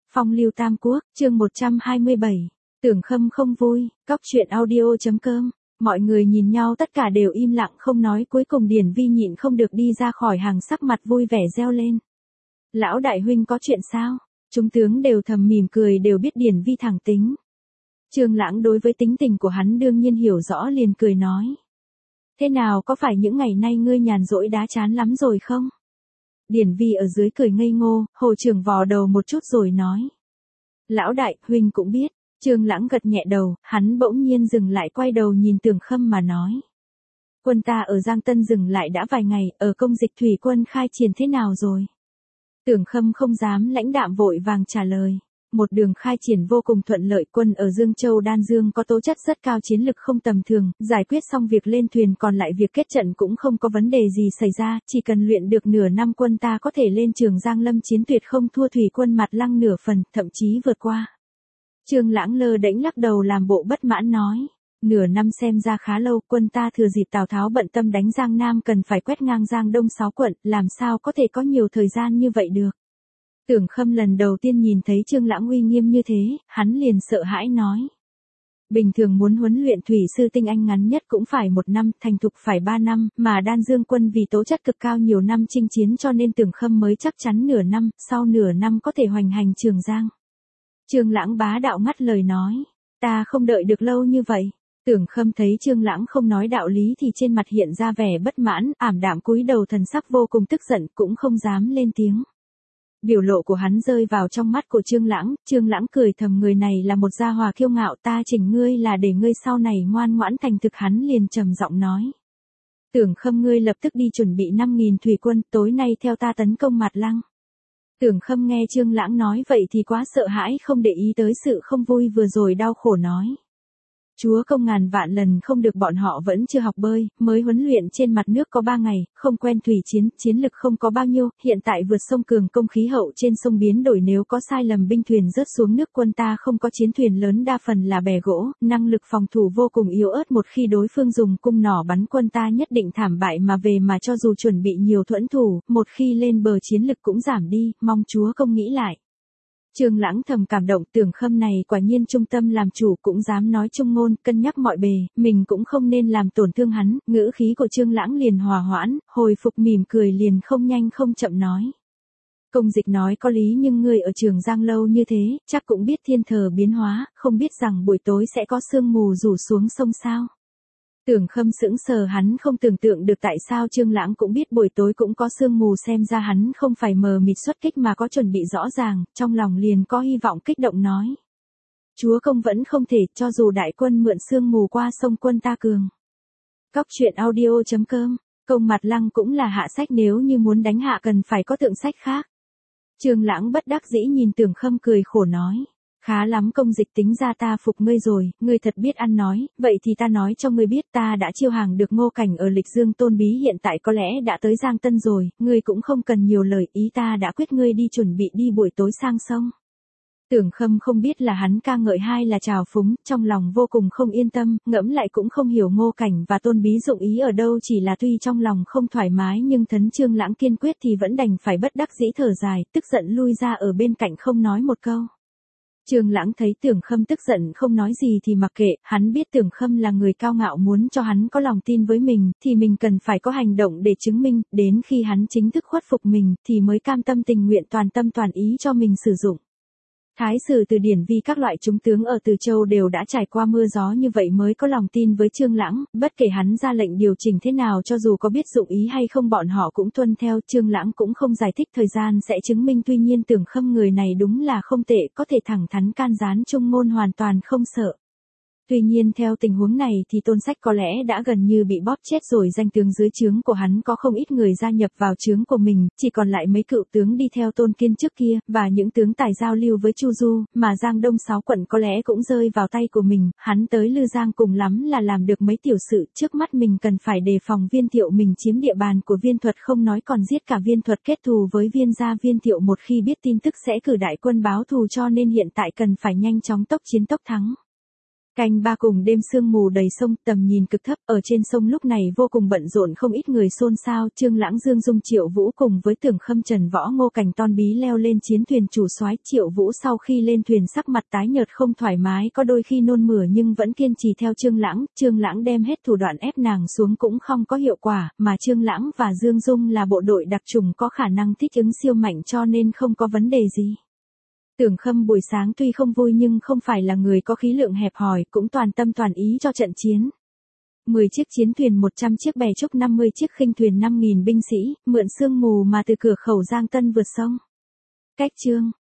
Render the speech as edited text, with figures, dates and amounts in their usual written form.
Phong lưu Tam Quốc, chương 127. Tưởng Khâm không vui, Cóc truyện audio.com. Mọi người nhìn nhau tất cả đều im lặng không nói, cuối cùng Điển Vi nhịn không được đi ra khỏi hàng, sắc mặt vui vẻ reo lên. Lão đại huynh có chuyện sao? Chúng tướng đều thầm mỉm cười, đều biết Điển Vi thẳng tính. Trương Lãng đối với tính tình của hắn đương nhiên hiểu rõ, liền cười nói. Thế nào, có phải những ngày nay ngươi nhàn rỗi đá chán lắm rồi không? Điển Vi ở dưới cười ngây ngô, Hồ Trưởng vò đầu một chút rồi nói. Lão đại, huynh cũng biết. Trương Lãng gật nhẹ đầu, hắn bỗng nhiên dừng lại, quay đầu nhìn Tưởng Khâm mà nói. Quân ta ở Giang Tân dừng lại đã vài ngày, ở công dịch thủy quân khai triển thế nào rồi? Tưởng Khâm không dám lãnh đạm, vội vàng trả lời. Một đường khai triển vô cùng thuận lợi, quân ở Dương Châu Đan Dương có tố chất rất cao, chiến lực không tầm thường, giải quyết xong việc lên thuyền, còn lại việc kết trận cũng không có vấn đề gì xảy ra, chỉ cần luyện được nửa năm quân ta có thể lên Trường Giang Lâm chiến, tuyệt không thua thủy quân Mặt Lăng nửa phần, thậm chí vượt qua. Trương Lãng lơ đễnh lắc đầu làm bộ bất mãn nói. Nửa năm xem ra khá lâu, quân ta thừa dịp Tào Tháo bận tâm đánh Giang Nam cần phải quét ngang Giang Đông 6 quận, làm sao có thể có nhiều thời gian như vậy được. Tưởng Khâm lần đầu tiên nhìn thấy Trương Lãng uy nghiêm như thế, hắn liền sợ hãi nói. Bình thường muốn huấn luyện thủy sư tinh anh ngắn nhất cũng phải 1 năm, thành thục phải 3 năm, mà Đan Dương quân vì tố chất cực cao nhiều năm chinh chiến cho nên Tưởng Khâm mới chắc chắn nửa năm, sau nửa năm có thể hoành hành Trường Giang. Trương Lãng bá đạo ngắt lời nói, ta không đợi được lâu như vậy. Tưởng Khâm thấy Trương Lãng không nói đạo lý thì trên mặt hiện ra vẻ bất mãn, ảm đạm cúi đầu, thần sắc vô cùng tức giận, cũng không dám lên tiếng. Biểu lộ của hắn rơi vào trong mắt của Trương Lãng cười thầm, người này là một gia hỏa kiêu ngạo, ta chỉnh ngươi là để ngươi sau này ngoan ngoãn thành thực. Hắn liền trầm giọng nói. Tưởng Khâm, ngươi lập tức đi chuẩn bị 5.000 thủy quân, tối nay theo ta tấn công Mặt Lăng. Tưởng Khâm nghe Trương Lãng nói vậy thì quá sợ hãi, không để ý tới sự không vui vừa rồi, đau khổ nói. Chúa công ngàn vạn lần không được, bọn họ vẫn chưa học bơi, mới huấn luyện trên mặt nước có 3 ngày, không quen thủy chiến, chiến lực không có bao nhiêu, hiện tại vượt sông cường công, khí hậu trên sông biến đổi, nếu có sai lầm binh thuyền rớt xuống nước, quân ta không có chiến thuyền lớn, đa phần là bè gỗ, năng lực phòng thủ vô cùng yếu ớt, một khi đối phương dùng cung nỏ bắn quân ta nhất định thảm bại mà về, mà cho dù chuẩn bị nhiều thuẫn thủ, một khi lên bờ chiến lực cũng giảm đi, mong chúa công nghĩ lại. Trương Lãng thầm cảm động, Tưởng Khâm này quả nhiên trung tâm làm chủ, cũng dám nói trung ngôn, cân nhắc mọi bề, mình cũng không nên làm tổn thương hắn. Ngữ khí của Trương Lãng liền hòa hoãn, hồi phục mỉm cười, liền không nhanh không chậm nói. Công dịch nói có lý, nhưng ngươi ở Trường Giang lâu như thế, chắc cũng biết thiên thờ biến hóa, không biết rằng buổi tối sẽ có sương mù rủ xuống sông sao? Tưởng Khâm sững sờ, hắn không tưởng tượng được tại sao Trương Lãng cũng biết buổi tối cũng có sương mù, xem ra hắn không phải mờ mịt xuất kích mà có chuẩn bị rõ ràng, trong lòng liền có hy vọng, kích động nói. Chúa công vẫn không thể, cho dù đại quân mượn sương mù qua sông quân ta cường. Cóc truyện audio.com, công Mặt Lăng cũng là hạ sách, nếu như muốn đánh hạ cần phải có thượng sách khác. Trương Lãng bất đắc dĩ nhìn Tưởng Khâm cười khổ nói. Khá lắm công dịch, tính ra ta phục ngươi rồi, ngươi thật biết ăn nói, vậy thì ta nói cho ngươi biết, ta đã chiêu hàng được Ngô Cảnh ở Lịch Dương, Tôn Bí hiện tại có lẽ đã tới Giang Tân rồi, ngươi cũng không cần nhiều lời, ý ta đã quyết, ngươi đi chuẩn bị đi buổi tối sang sông. Tưởng Khâm không biết là hắn ca ngợi hay là trào phúng, trong lòng vô cùng không yên tâm, ngẫm lại cũng không hiểu Ngô Cảnh và Tôn Bí dụng ý ở đâu, chỉ là tuy trong lòng không thoải mái nhưng thấn Trương Lãng kiên quyết thì vẫn đành phải bất đắc dĩ thở dài, tức giận lui ra ở bên cạnh không nói một câu. Trương Lãng thấy Tưởng Khâm tức giận không nói gì thì mặc kệ, hắn biết Tưởng Khâm là người cao ngạo, muốn cho hắn có lòng tin với mình, thì mình cần phải có hành động để chứng minh, đến khi hắn chính thức khuất phục mình, thì mới cam tâm tình nguyện toàn tâm toàn ý cho mình sử dụng. Thái sử từ Điển Vi các loại chúng tướng ở Từ Châu đều đã trải qua mưa gió như vậy mới có lòng tin với Trương Lãng, bất kể hắn ra lệnh điều chỉnh thế nào, cho dù có biết dụng ý hay không bọn họ cũng tuân theo. Trương Lãng cũng không giải thích, thời gian sẽ chứng minh, tuy nhiên Tưởng Khâm người này đúng là không tệ, có thể thẳng thắn can gián trung ngôn, hoàn toàn không sợ. Tuy nhiên theo tình huống này thì Tôn Sách có lẽ đã gần như bị bóp chết rồi, danh tướng dưới trướng của hắn có không ít người gia nhập vào trướng của mình, chỉ còn lại mấy cựu tướng đi theo Tôn Kiên trước kia, và những tướng tài giao lưu với Chu Du, mà Giang Đông 6 quận có lẽ cũng rơi vào tay của mình, hắn tới Lư Giang cùng lắm là làm được mấy tiểu sự, trước mắt mình cần phải đề phòng Viên Thiệu mình chiếm địa bàn của Viên Thuật không nói, còn giết cả Viên Thuật, kết thù với Viên gia. Viên Thiệu một khi biết tin tức sẽ cử đại quân báo thù, cho nên hiện tại cần phải nhanh chóng tốc chiến tốc thắng. Canh ba cùng đêm sương mù đầy sông, tầm nhìn cực thấp, ở trên sông lúc này vô cùng bận rộn, không ít người xôn xao. Trương Lãng, Dương Dung, Triệu Vũ cùng với Tưởng Khâm, Trần Võ, Ngô Cảnh, Ton Bí leo lên chiến thuyền chủ soái. Triệu Vũ sau khi lên thuyền sắc mặt tái nhợt không thoải mái, có đôi khi nôn mửa nhưng vẫn kiên trì theo Trương Lãng. Trương Lãng đem hết thủ đoạn ép nàng xuống cũng không có hiệu quả, mà Trương Lãng và Dương Dung là bộ đội đặc chủng có khả năng thích ứng siêu mạnh cho nên không có vấn đề gì. Tưởng Khâm buổi sáng tuy không vui nhưng không phải là người có khí lượng hẹp hòi, cũng toàn tâm toàn ý cho trận chiến. 10 chiếc chiến thuyền, 100 chiếc bè trúc, 50 chiếc khinh thuyền, 5.000 binh sĩ, mượn sương mù mà từ cửa khẩu Giang Tân vượt sông. Cách Trương